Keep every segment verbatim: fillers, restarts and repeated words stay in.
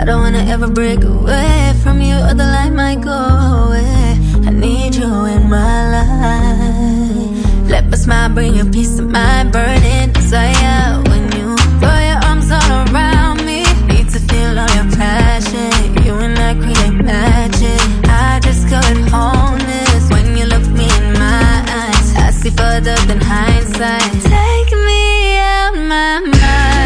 don't wanna ever break away from you, or the light might go away. I need you in my life. Let my smile bring you peace of mind, burning desire. When you throw your arms all around me, need to feel all your passion. You and I create magic. I discovered wholeness when you look me in my eyes. I see further than hindsight. Take me out my mind.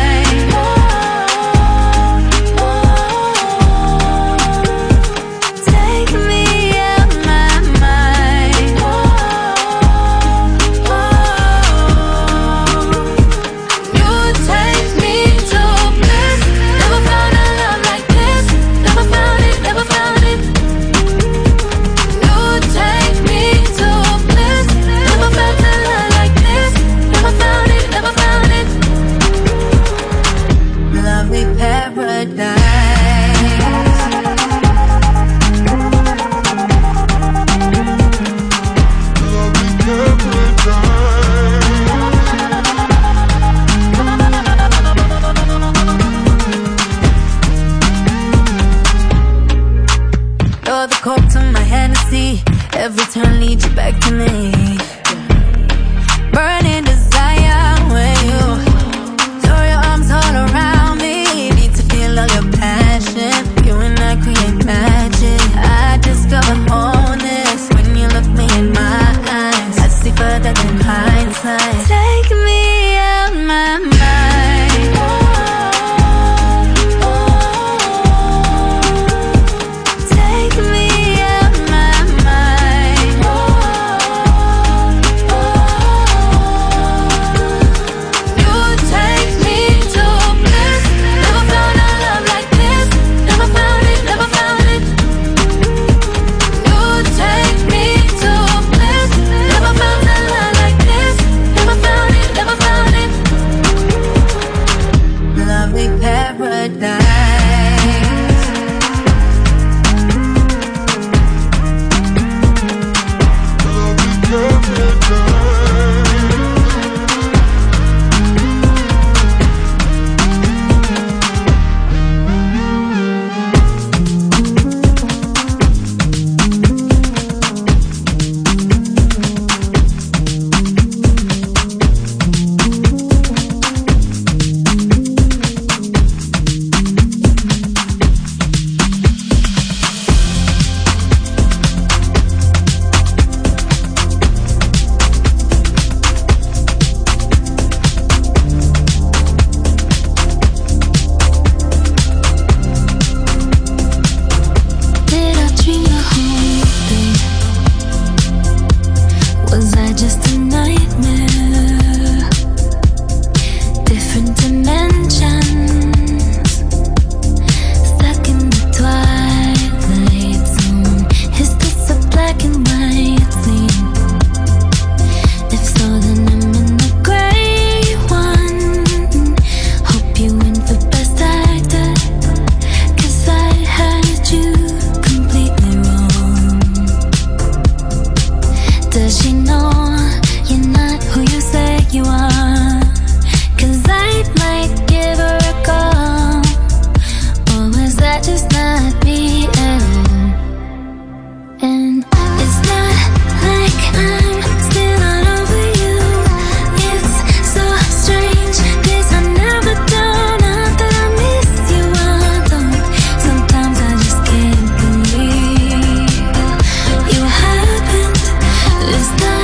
Every turn leads you back to me. Burning desire when you throw your arms all around me. Need to feel all your passion. You and I create magic. I discover wholeness when you look me in my eyes. I see further than hindsight. Take me out my mind. It's not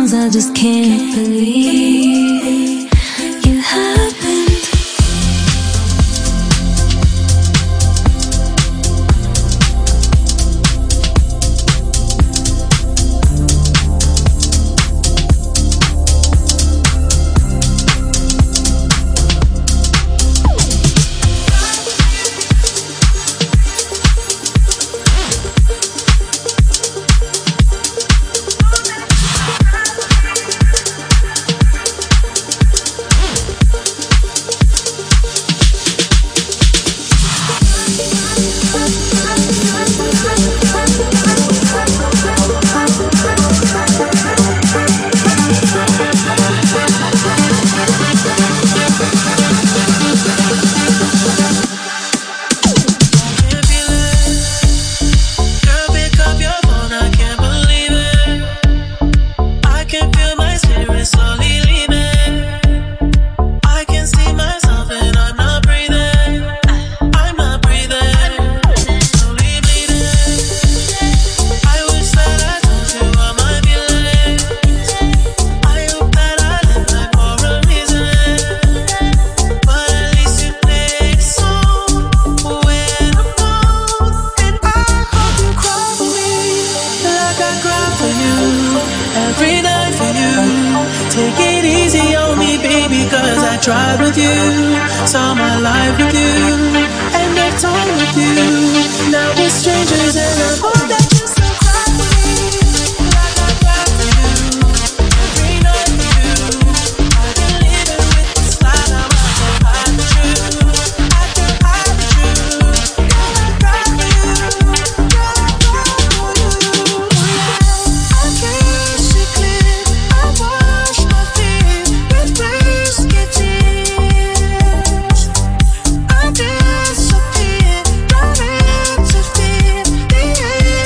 songs I just can't believe you happened. Tried with you, saw my life with you, and I time with you. Now we're strangers and I hope that you still cry for me, like I cry for you, every night for you. I can live it with this lie, now I can't hide the truth. I can't hide the truth. Girl, I cry for you, girl, I cry for you. I can't see clear, I wash my fear with whiskey tears. I disappear, don't interfere. The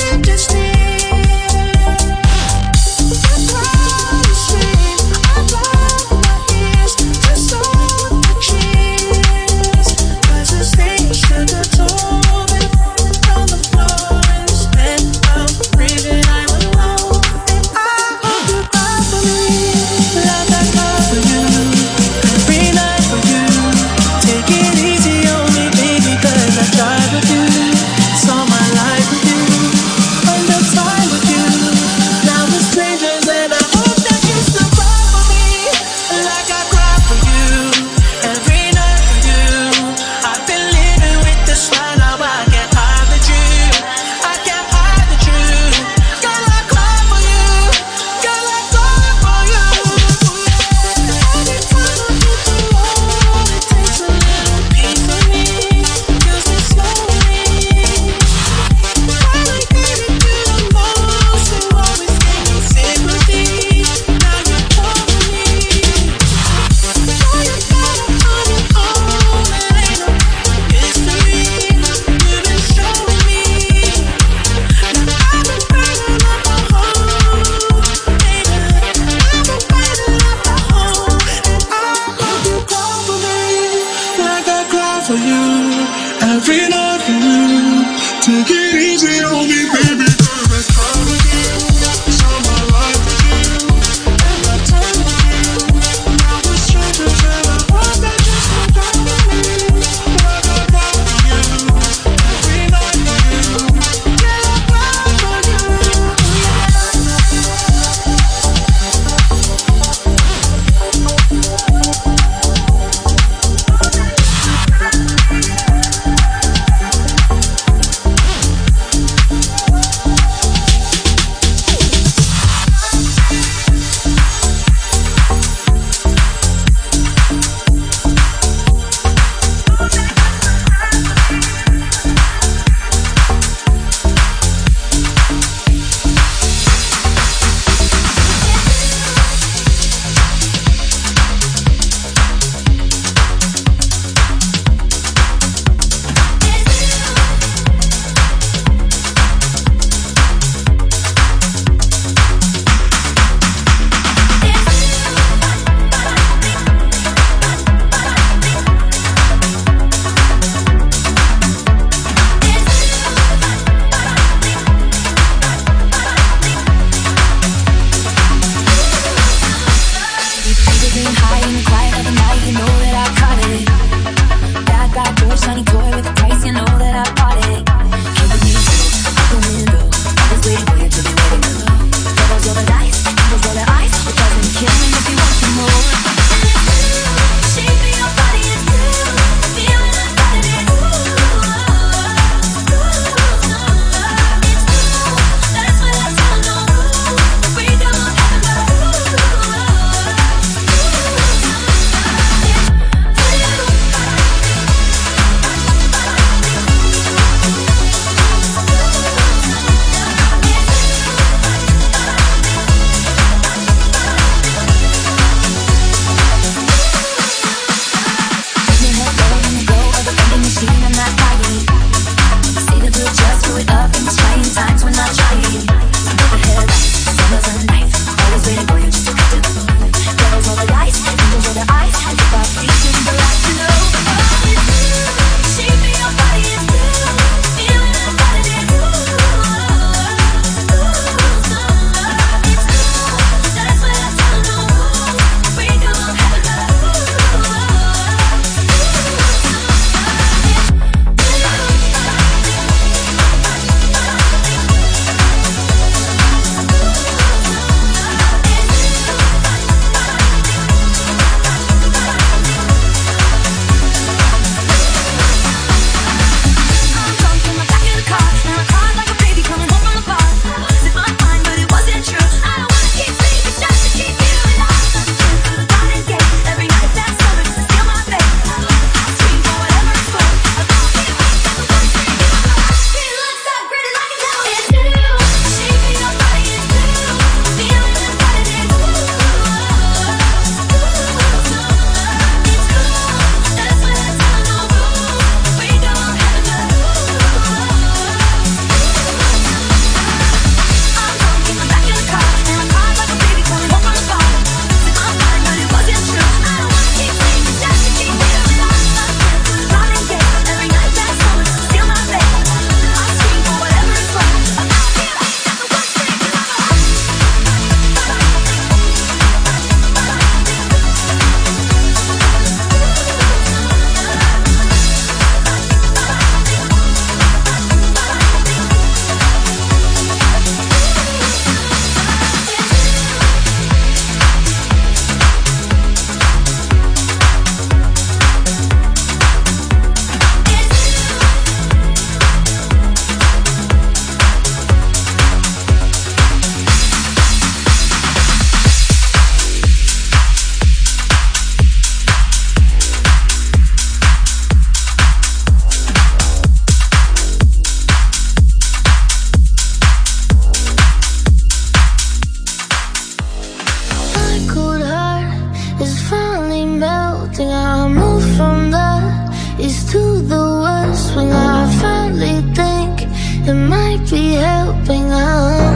think I moved from the east to the west when I finally think it might be helping out.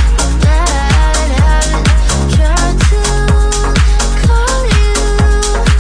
Try to call you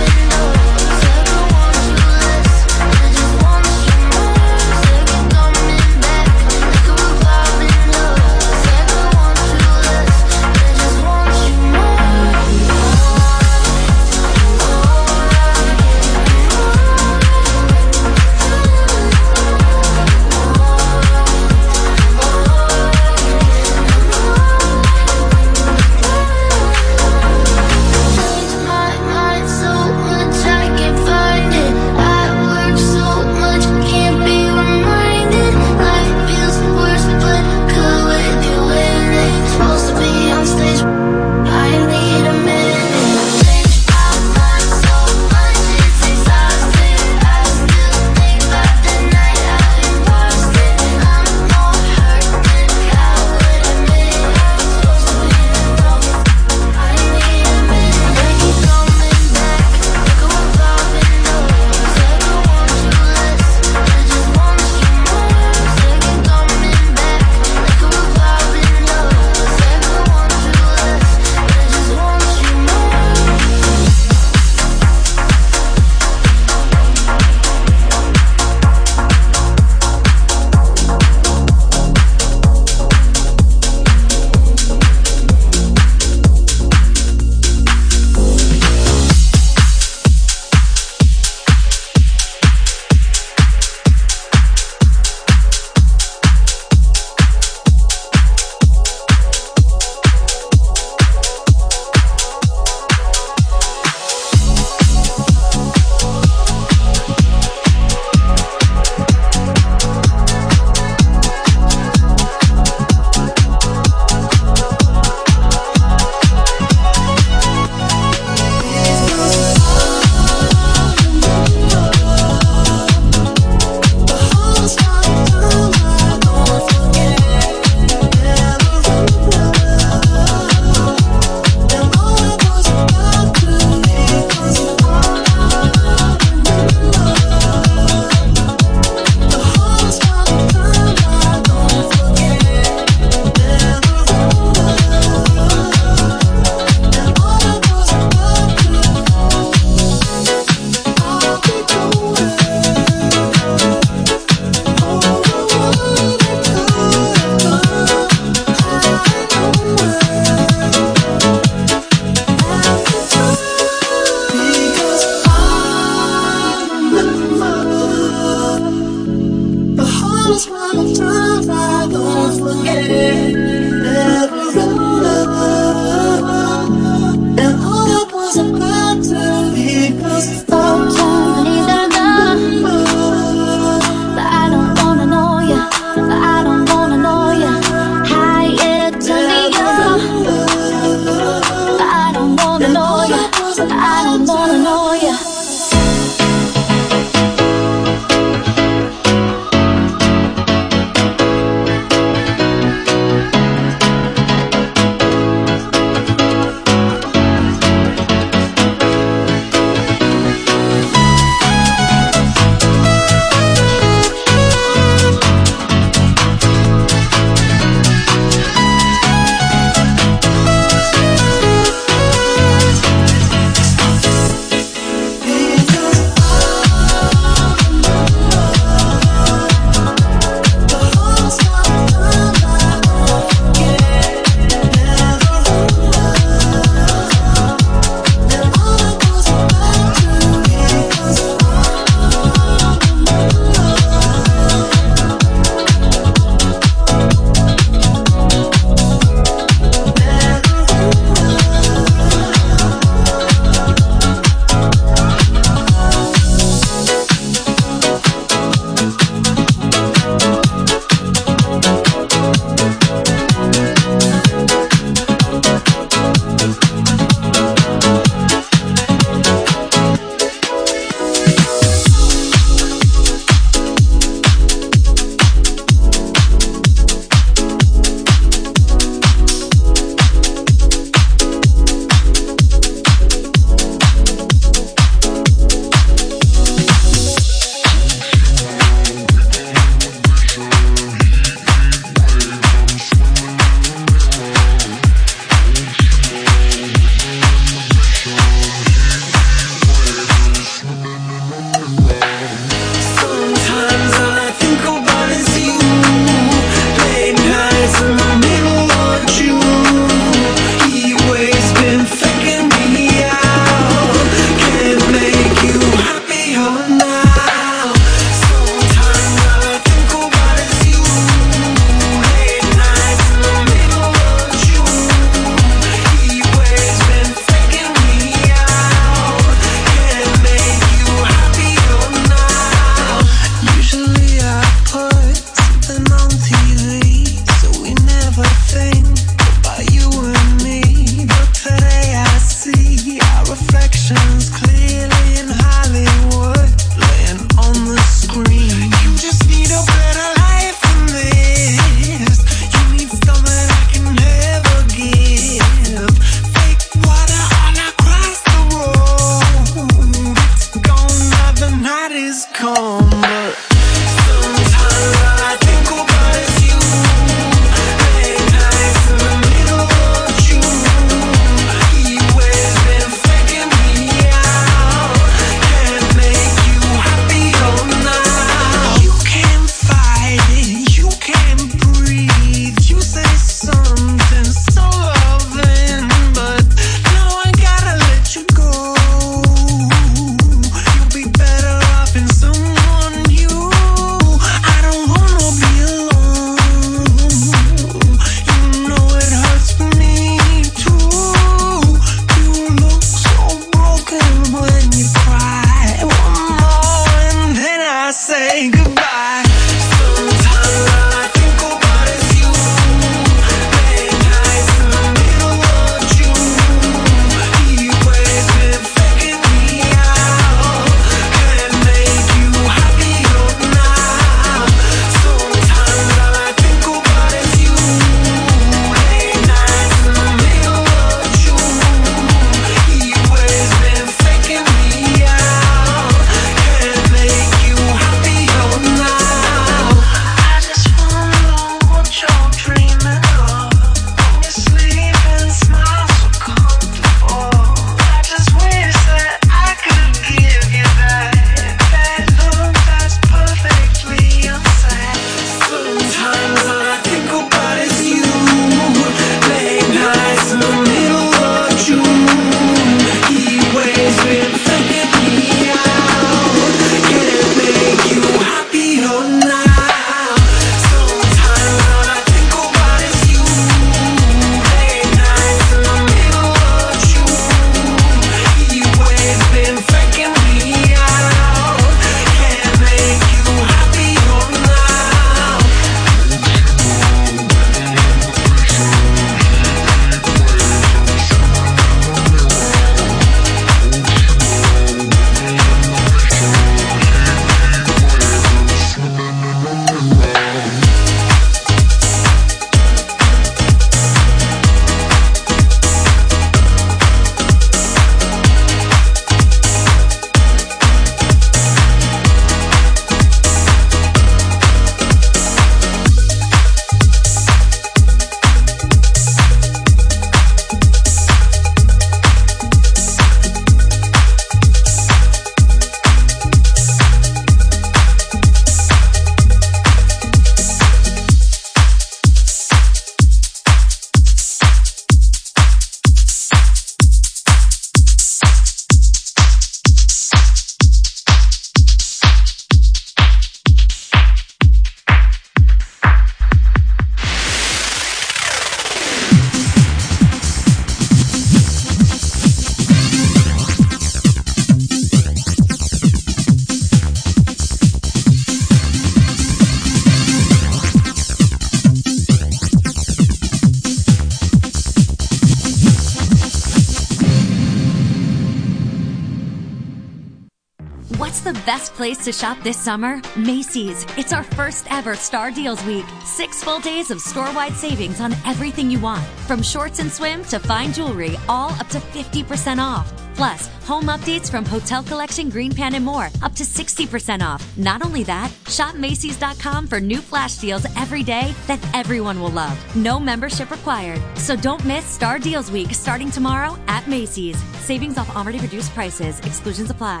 the best place to shop this summer? Macy's. It's our first ever Star Deals Week. Six full days of store-wide savings on everything you want. From shorts and swim to fine jewelry, all up to fifty percent off. Plus, home updates from Hotel Collection, Green Pan, and more, up to sixty percent off. Not only that, shop Macy's dot com for new flash deals every day that everyone will love. No membership required. So don't miss Star Deals Week starting tomorrow at Macy's. Savings off already reduced prices. Exclusions apply.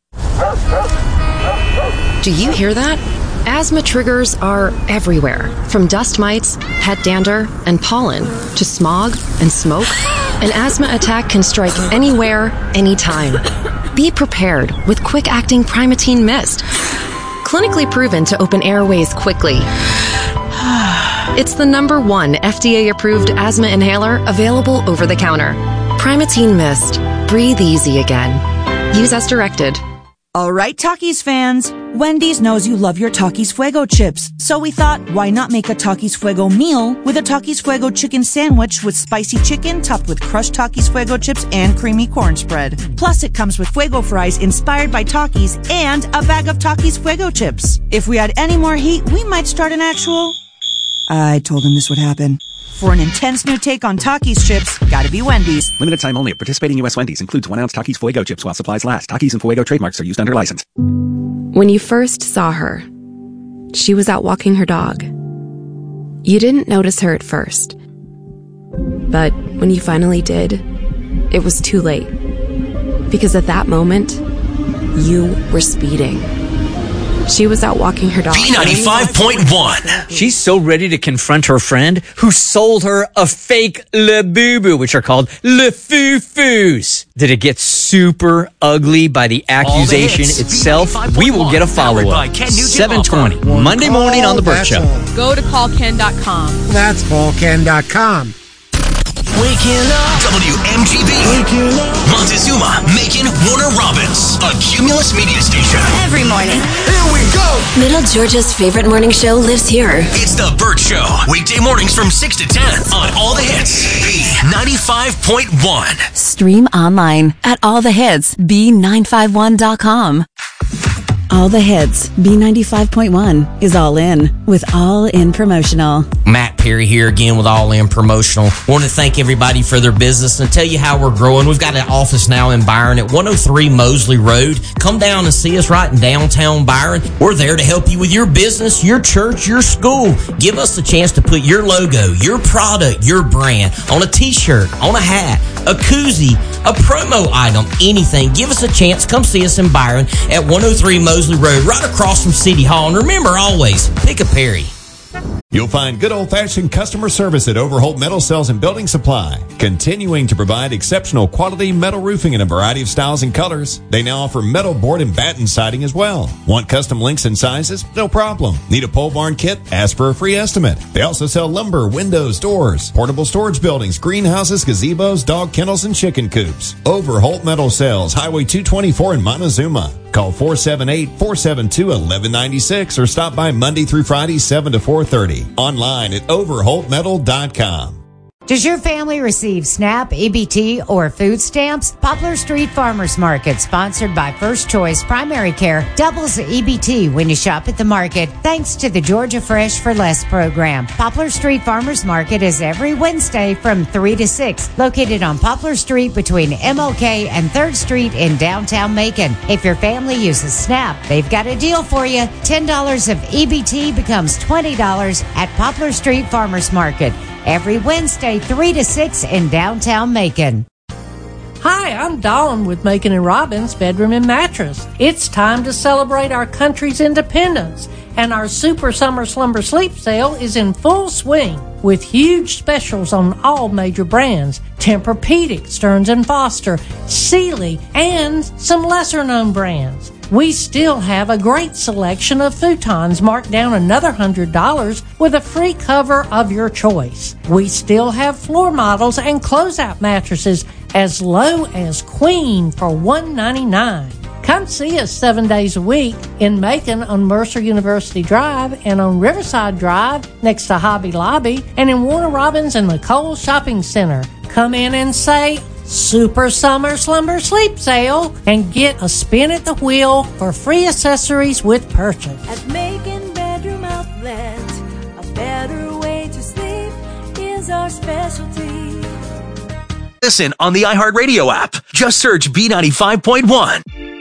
Do you hear that? Asthma triggers are everywhere, from dust mites, pet dander, and pollen, to smog and smoke. An asthma attack can strike anywhere, anytime. Be prepared with quick-acting Primatene Mist. Clinically proven to open airways quickly. It's the number one F D A-approved asthma inhaler available over the counter. Primatene Mist. Breathe easy again. Use as directed. All right, Takis fans. Wendy's knows you love your Takis Fuego chips. So we thought, why not make a Takis Fuego meal with a Takis Fuego chicken sandwich with spicy chicken topped with crushed Takis Fuego chips and creamy corn spread. Plus, it comes with Fuego fries inspired by Takis and a bag of Takis Fuego chips. If we had any more heat, we might start an actual... I told him this would happen. For an intense new take on Takis chips, gotta be Wendy's. Limited time only at participating U S Wendy's. Includes one ounce Takis Fuego chips while supplies last. Takis and Fuego trademarks are used under license. When you first saw her, she was out walking her dog. You didn't notice her at first. But when you finally did, it was too late. Because at that moment, you were speeding. She was out walking her dog. B ninety-five point one. She's so ready to confront her friend who sold her a fake Labubu, which are called Le Foo-Foos. Did it get super ugly by the accusation the itself? We will get a follow-up. seven twenty, Monday morning on The Burt Show. Go to call ken dot com. That's call ken dot com. Waking up. W M G B. Waking up. Montezuma, Macon, Warner Robins. A Cumulus media station. Every morning. Here we go. Middle Georgia's favorite morning show lives here. It's The Burt Show. Weekday mornings from six to ten on All the Hits. B ninety-five point one. Stream online at all the hits b nine five one dot com. All the Hits, B ninety-five point one, is all in with All In Promotional. Matt Perry here again with All In Promotional. Want to thank everybody for their business and tell you how we're growing. We've got an office now in Byron at one oh three Mosley Road. Come down and see us right in downtown Byron. We're there to help you with your business, your church, your school. Give us a chance to put your logo, your product, your brand on a t-shirt, on a hat, a koozie, a promo item, anything. Give us a chance. Come see us in Byron at one oh three Mosley Road, right across from City Hall. And remember, always, pick a Perry. You'll find good old-fashioned customer service at Overholt Metal Sales and Building Supply, continuing to provide exceptional quality metal roofing in a variety of styles and colors. They now offer metal board and batten siding as well. Want custom links and sizes? No problem. Need a pole barn kit? Ask for a free estimate. They also sell lumber, windows, doors, portable storage buildings, greenhouses, gazebos, dog kennels, and chicken coops. Overholt Metal Sales, Highway two twenty-four in Montezuma. Call four seven eight, four seven two, one one nine six or stop by Monday through Friday, seven to four thirty. Online at overholt metal dot com. Does your family receive SNAP, E B T, or food stamps? Poplar Street Farmers Market, sponsored by First Choice Primary Care, doubles the E B T when you shop at the market, thanks to the Georgia Fresh for Less program. Poplar Street Farmers Market is every Wednesday from three to six, located on Poplar Street between M L K and third Street in downtown Macon. If your family uses SNAP, they've got a deal for you. ten dollars of E B T becomes twenty dollars at Poplar Street Farmers Market. Every Wednesday, three to six in downtown Macon. Hi, I'm Dawn with Macon and Robbins Bedroom and Mattress. It's time to celebrate our country's independence, and our Super Summer Slumber Sleep Sale is in full swing with huge specials on all major brands: Tempur-Pedic, Stearns and Foster, Sealy, and some lesser-known brands. We still have a great selection of futons marked down another one hundred dollars with a free cover of your choice. We still have floor models and closeout mattresses as low as queen for one hundred ninety-nine dollars. Come see us seven days a week in Macon on Mercer University Drive and on Riverside Drive next to Hobby Lobby and in Warner Robins and the Cole Shopping Center. Come in and say, Super Summer Slumber Sleep Sale and get a spin at the wheel for free accessories with purchase. At Macon Bedroom Outlet, a better way to sleep is our specialty. Listen on the iHeartRadio app. Just search B ninety-five point one.